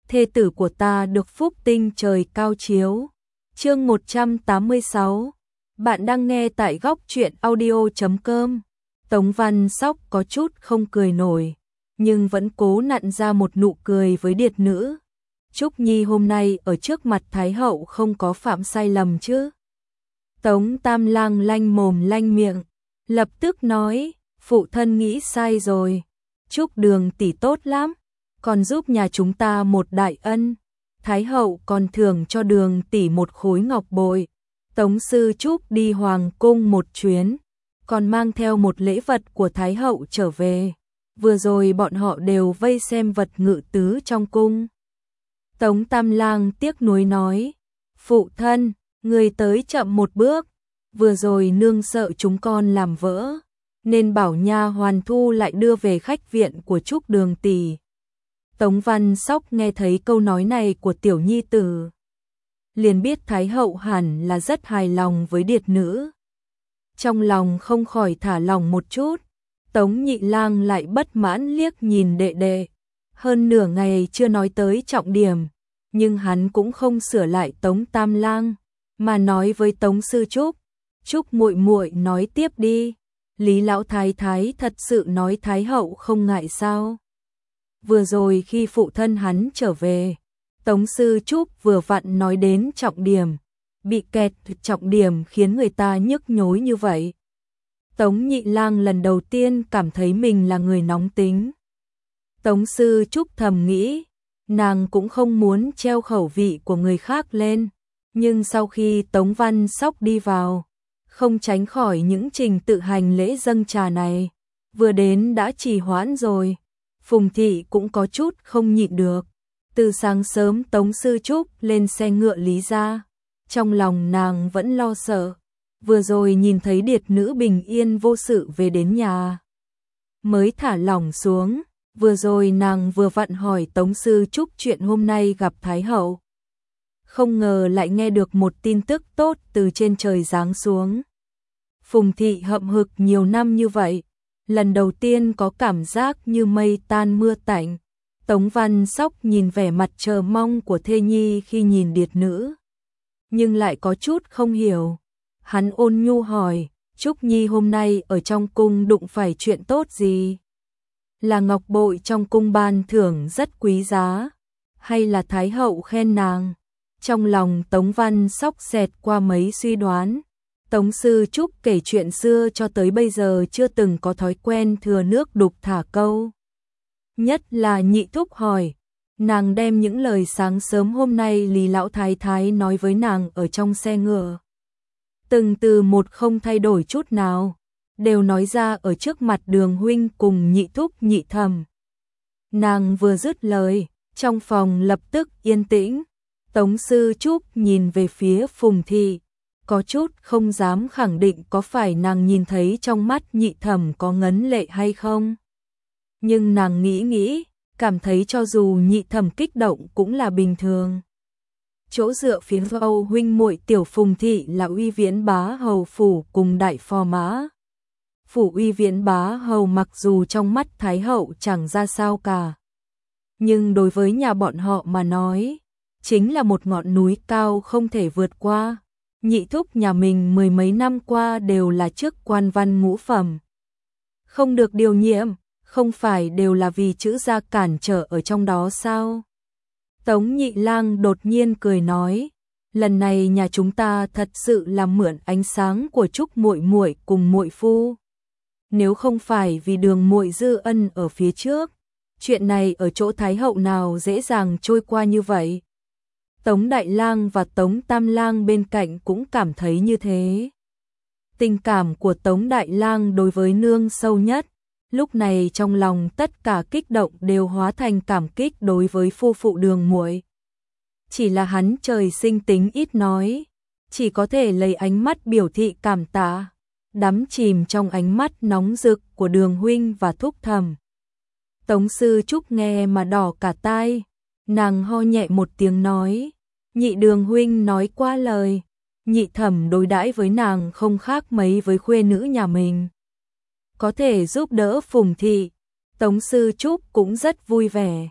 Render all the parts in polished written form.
thê tử của ta được phúc tinh trời cao chiếu. Chương 186. Bạn đang nghe tại góc truyện audio.com. Tống Văn Sóc có chút không cười nổi, nhưng vẫn cố nặn ra một nụ cười với điệt nữ. Trúc Nhi hôm nay ở trước mặt Thái hậu không có phạm sai lầm chứ? Tống Tam Lang lanh mồm lanh miệng, lập tức nói, phụ thân nghĩ sai rồi. Trúc Đường tỷ tốt lắm, còn giúp nhà chúng ta một đại ân. Thái hậu còn thưởng cho Đường tỷ một khối ngọc bội. Tống sư Trúc đi hoàng cung một chuyến, còn mang theo một lễ vật của Thái hậu trở về. Vừa rồi bọn họ đều vây xem vật ngự tứ trong cung. Tống Tam Lang tiếc nuối nói, phụ thân, người tới chậm một bước, vừa rồi nương sợ chúng con làm vỡ, nên bảo nha hoàn thu lại đưa về khách viện của Trúc Đường tỷ. Tống Văn Sóc nghe thấy câu nói này của tiểu nhi tử, liền biết Thái hậu hẳn là rất hài lòng với điệt nữ. Trong lòng không khỏi thả lòng một chút. Tống Nhị Lang lại bất mãn liếc nhìn đệ đệ, hơn nửa ngày chưa nói tới trọng điểm, nhưng hắn cũng không sửa lại Tống Tam Lang, mà nói với Tống sư Trúc, Trúc muội muội nói tiếp đi, Lý lão thái thái thật sự nói Thái hậu không ngại sao? Vừa rồi khi phụ thân hắn trở về, Tống sư Trúc vừa vặn nói đến trọng điểm, bị kẹt trọng điểm khiến người ta nhức nhối như vậy. Tống Nhị Lang lần đầu tiên cảm thấy mình là người nóng tính. Tống sư Trúc thầm nghĩ, nàng cũng không muốn treo khẩu vị của người khác lên, nhưng sau khi Tống Văn Sóc đi vào, không tránh khỏi những trình tự hành lễ dâng trà này, vừa đến đã trì hoãn rồi. Phùng thị cũng có chút không nhịn được. Từ sáng sớm Tống sư Trúc lên xe ngựa Lý ra, trong lòng nàng vẫn lo sợ. Vừa rồi nhìn thấy điệt nữ bình yên vô sự về đến nhà, mới thả lỏng xuống. Vừa rồi nàng vừa vặn hỏi Tống sư Trúc chuyện hôm nay gặp Thái hậu, không ngờ lại nghe được một tin tức tốt từ trên trời giáng xuống. Phùng thị hậm hực nhiều năm như vậy, lần đầu tiên có cảm giác như mây tan mưa tạnh. Tống Văn Sóc nhìn vẻ mặt chờ mong của thê nhi khi nhìn điệt nữ, nhưng lại có chút không hiểu. Hắn ôn nhu hỏi, Trúc Nhi hôm nay ở trong cung đụng phải chuyện tốt gì? Là ngọc bội trong cung ban thưởng rất quý giá, hay là Thái hậu khen nàng? Trong lòng Tống Văn Sóc xẹt qua mấy suy đoán. Tống sư Trúc kể chuyện xưa cho tới bây giờ chưa từng có thói quen thừa nước đục thả câu. Nhất là Nhị thúc hỏi, nàng đem những lời sáng sớm hôm nay Lý lão thái thái nói với nàng ở trong xe ngựa, từng từ một không thay đổi chút nào, đều nói ra ở trước mặt Đường huynh cùng Nhị thúc Nhị thẩm. Nàng vừa dứt lời, trong phòng lập tức yên tĩnh. Tống sư Trúc nhìn về phía Phùng thị, có chút không dám khẳng định có phải nàng nhìn thấy trong mắt Nhị thẩm có ngấn lệ hay không. Nhưng nàng nghĩ, cảm thấy cho dù Nhị thẩm kích động cũng là bình thường. Chỗ dựa phía Âu huynh muội tiểu Phùng thị là Uy Viễn bá hầu phủ cùng đại phò mã. Phủ Uy Viễn bá hầu mặc dù trong mắt Thái hậu chẳng ra sao cả, nhưng đối với nhà bọn họ mà nói, chính là một ngọn núi cao không thể vượt qua. Nhị thúc nhà mình mười mấy năm qua đều là chức quan văn ngũ phẩm, không được điều nhiệm, không phải đều là vì chữ gia cản trở ở trong đó sao? Tống Nhị Lang đột nhiên cười nói, lần này nhà chúng ta thật sự là mượn ánh sáng của Trúc muội muội cùng muội phu. Nếu không phải vì Đường muội dư ân ở phía trước, chuyện này ở chỗ Thái hậu nào dễ dàng trôi qua như vậy. Tống Đại Lang và Tống Tam Lang bên cạnh cũng cảm thấy như thế. Tình cảm của Tống Đại Lang đối với nương sâu nhất, lúc này trong lòng tất cả kích động đều hóa thành cảm kích đối với phu phụ Đường muội. Chỉ là hắn trời sinh tính ít nói, chỉ có thể lấy ánh mắt biểu thị cảm tạ, đắm chìm trong ánh mắt nóng rực của Đường huynh và thúc thẩm. Tống sư Trúc nghe mà đỏ cả tai, nàng ho nhẹ một tiếng nói, Nhị Đường huynh nói qua lời, Nhị thẩm đối đãi với nàng không khác mấy với khuê nữ nhà mình. Có thể giúp đỡ Phùng thị, Tống sư Trúc cũng rất vui vẻ.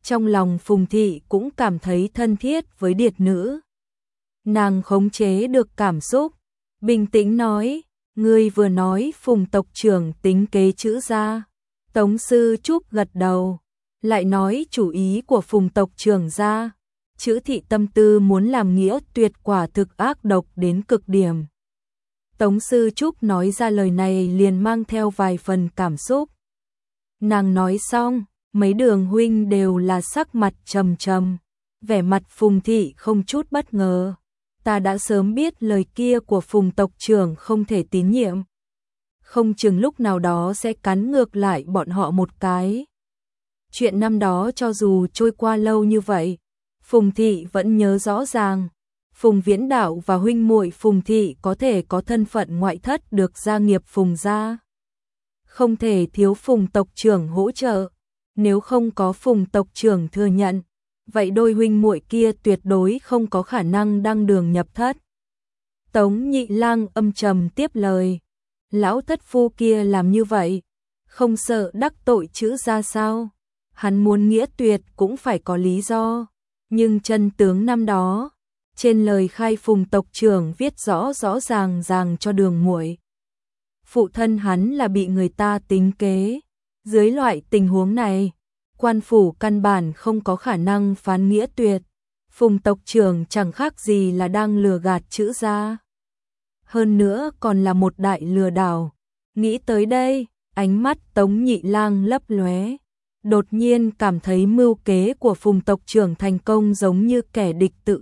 Trong lòng Phùng Thị cũng cảm thấy thân thiết với điệt nữ. Nàng khống chế được cảm xúc, bình tĩnh nói, ngươi vừa nói Phùng tộc trưởng tính kế chữ gia. Tống Sư Trúc gật đầu, lại nói chủ ý của Phùng tộc trưởng gia. Chữ Thị tâm tư muốn làm nghĩa tuyệt quả thực ác độc đến cực điểm. Tống Sư Trúc nói ra lời này liền mang theo vài phần cảm xúc. Nàng nói xong, mấy Đường huynh đều là sắc mặt trầm trầm, vẻ mặt Phùng Thị không chút bất ngờ. Ta đã sớm biết lời kia của Phùng tộc trưởng không thể tín nhiệm. Không chừng lúc nào đó sẽ cắn ngược lại bọn họ một cái. Chuyện năm đó cho dù trôi qua lâu như vậy, Phùng Thị vẫn nhớ rõ ràng. Phùng Viễn Đạo và huynh muội Phùng Thị có thể có thân phận ngoại thất được gia nghiệp Phùng gia. Không thể thiếu Phùng tộc trưởng hỗ trợ. Nếu không có Phùng tộc trưởng thừa nhận, vậy đôi huynh muội kia tuyệt đối không có khả năng đăng đường nhập thất. Tống Nhị Lang âm trầm tiếp lời, lão thất phu kia làm như vậy, không sợ đắc tội chữ gia sao? Hắn muốn nghĩa tuyệt cũng phải có lý do, nhưng chân tướng năm đó, trên lời khai Phùng tộc trưởng viết rõ rõ ràng cho Đường muội. Phụ thân hắn là bị người ta tính kế, dưới loại tình huống này, quan phủ căn bản không có khả năng phán nghĩa tuyệt. Phùng tộc trưởng chẳng khác gì là đang lừa gạt chữ gia. Hơn nữa còn là một đại lừa đảo. Nghĩ tới đây, ánh mắt Tống Nhị Lang lấp lóe. Đột nhiên cảm thấy mưu kế của Phùng tộc trưởng thành công giống như kẻ địch tự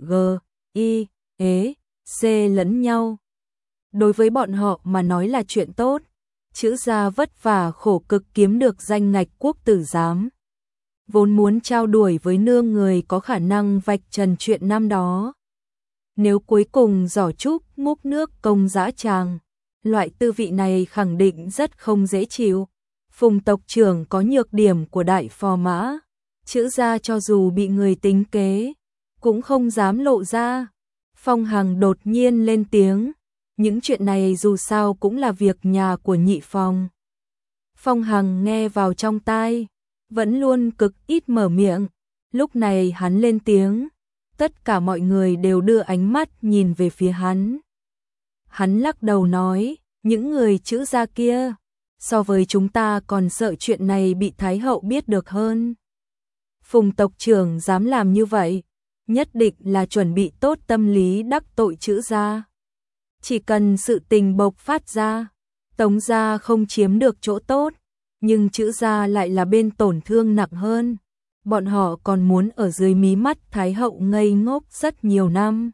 C lẫn nhau. Đối với bọn họ mà nói là chuyện tốt. Chữ gia vất vả khổ cực kiếm được danh ngạch quốc tử giám. Vốn muốn trao đổi với nương người có khả năng vạch trần chuyện năm đó. Nếu cuối cùng giỏ trúc múc nước công dã tràng, loại tư vị này khẳng định rất không dễ chịu. Phùng tộc trưởng có nhược điểm của đại phò mã, chữ gia cho dù bị người tính kế, cũng không dám lộ ra. Phong Hằng đột nhiên lên tiếng, những chuyện này dù sao cũng là việc nhà của Nhị Phong. Phong Hằng nghe vào trong tai, vẫn luôn cực ít mở miệng, lúc này hắn lên tiếng, tất cả mọi người đều đưa ánh mắt nhìn về phía hắn. Hắn lắc đầu nói, những người chữ gia kia, so với chúng ta còn sợ chuyện này bị Thái hậu biết được hơn. Phùng tộc trưởng dám làm như vậy, nhất định là chuẩn bị tốt tâm lý đắc tội chữ gia. Chỉ cần sự tình bộc phát ra, Tống gia không chiếm được chỗ tốt, nhưng chữ gia lại là bên tổn thương nặng hơn. Bọn họ còn muốn ở dưới mí mắt Thái hậu ngây ngốc rất nhiều năm.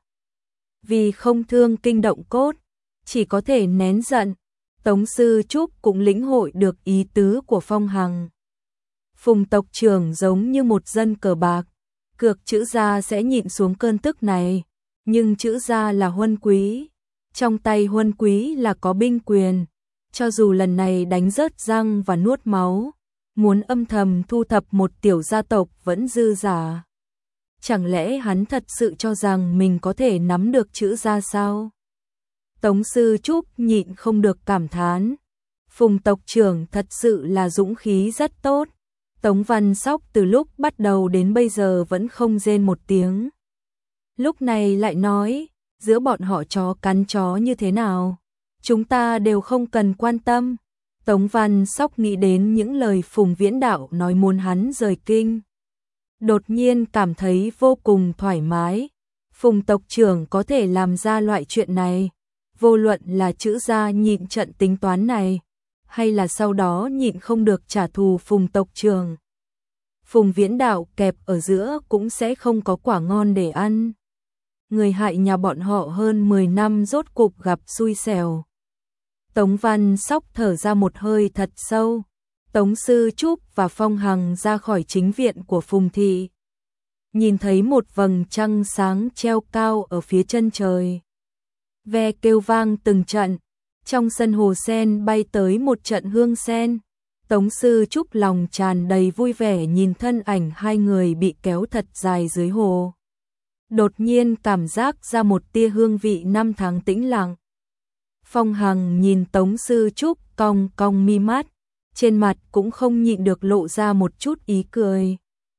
Vì không thương kinh động cốt, chỉ có thể nén giận. Tống Sư Trúc cũng lĩnh hội được ý tứ của Phong Hằng. Phùng tộc trưởng giống như một dân cờ bạc, cược chữ gia sẽ nhịn xuống cơn tức này, nhưng chữ gia là huân quý, trong tay huân quý là có binh quyền, cho dù lần này đánh rớt răng và nuốt máu, muốn âm thầm thu thập một tiểu gia tộc vẫn dư giả. Chẳng lẽ hắn thật sự cho rằng mình có thể nắm được chữ gia sao? Tống Sư Trúc nhịn không được cảm thán. Phùng tộc trưởng thật sự là dũng khí rất tốt. Tống Văn Sóc từ lúc bắt đầu đến bây giờ vẫn không rên một tiếng. Lúc này lại nói, giữa bọn họ chó cắn chó như thế nào, chúng ta đều không cần quan tâm. Tống Văn Sóc nghĩ đến những lời Phùng Viễn Đạo nói muốn hắn rời kinh. Đột nhiên cảm thấy vô cùng thoải mái. Phùng tộc trưởng có thể làm ra loại chuyện này, vô luận là chữ gia nhịn trận tính toán này, hay là sau đó nhịn không được trả thù Phùng tộc trưởng. Phùng Viễn Đạo kẹp ở giữa cũng sẽ không có quả ngon để ăn. Người hại nhà bọn họ hơn 10 năm rốt cục gặp xui xẻo. Tống Văn Sóc thở ra một hơi thật sâu. Tống Sư Trúc và Phong Hằng ra khỏi chính viện của Phùng Thị. Nhìn thấy một vầng trăng sáng treo cao ở phía chân trời. Ve kêu vang từng trận, trong sân hồ sen bay tới một trận hương sen. Tống Sư Trúc lòng tràn đầy vui vẻ nhìn thân ảnh hai người bị kéo thật dài dưới hồ. Đột nhiên cảm giác ra một tia hương vị năm tháng tĩnh lặng. Phong Hằng nhìn Tống Sư Trúc cong cong mi mắt, trên mặt cũng không nhịn được lộ ra một chút ý cười.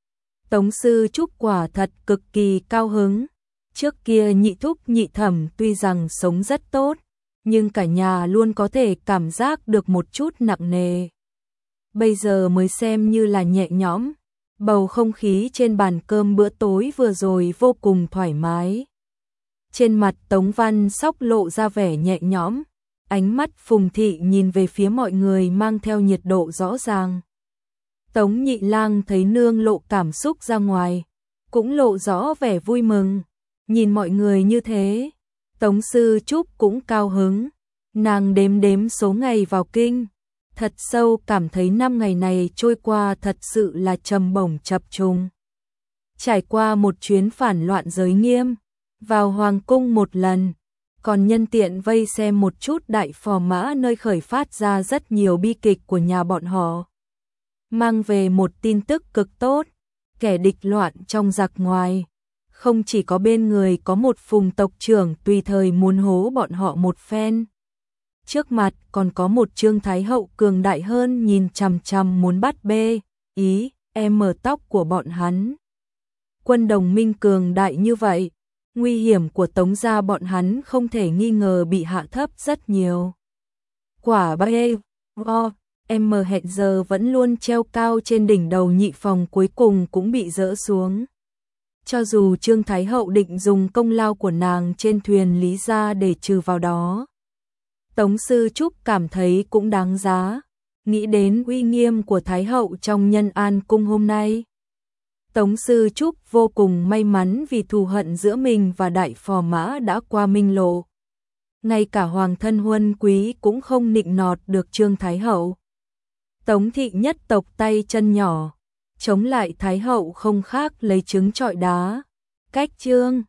Tống Sư Trúc quả thật cực kỳ cao hứng. Trước kia nhị thúc nhị thẩm tuy rằng sống rất tốt, nhưng cả nhà luôn có thể cảm giác được một chút nặng nề. Bây giờ mới xem như là nhẹ nhõm, bầu không khí trên bàn cơm bữa tối vừa rồi vô cùng thoải mái. Trên mặt Tống Văn Sóc lộ ra vẻ nhẹ nhõm, ánh mắt Phùng Thị nhìn về phía mọi người mang theo nhiệt độ rõ ràng. Tống Nhị Lang thấy nương lộ cảm xúc ra ngoài, cũng lộ rõ vẻ vui mừng, nhìn mọi người như thế. Tống Sư Trúc cũng cao hứng, nàng đếm đếm số ngày vào kinh, thật sâu cảm thấy 5 ngày này trôi qua thật sự là trầm bổng chập trùng. Trải qua một chuyến phản loạn giới nghiêm, vào hoàng cung một lần, còn nhân tiện vây xem một chút đại phò mã nơi khởi phát ra rất nhiều bi kịch của nhà bọn họ. Mang về một tin tức cực tốt, kẻ địch loạn trong giặc ngoài. Không chỉ có bên người có một Phùng tộc trưởng tùy thời muốn hố bọn họ một phen. Trước mặt còn có một Trương Thái Hậu cường đại hơn nhìn chằm chằm muốn bắt bê, ý, em mở tóc của bọn hắn. Quân đồng minh cường đại như vậy, nguy hiểm của Tống gia bọn hắn không thể nghi ngờ bị hạ thấp rất nhiều. Quả bê, em hẹn giờ vẫn luôn treo cao trên đỉnh đầu nhị phòng cuối cùng cũng bị dỡ xuống. Cho dù Trương Thái Hậu định dùng công lao của nàng trên thuyền Lý gia để trừ vào đó, Tống Sư Trúc cảm thấy cũng đáng giá, nghĩ đến uy nghiêm của Thái Hậu trong Nhân An cung hôm nay. Tống Sư Trúc vô cùng may mắn vì thù hận giữa mình và đại phò mã đã qua minh lộ. Ngay cả hoàng thân huân quý cũng không nịnh nọt được Trương Thái Hậu. Tống thị nhất tộc tay chân nhỏ, chống lại Thái Hậu không khác lấy trứng trọi đá. Cách Trương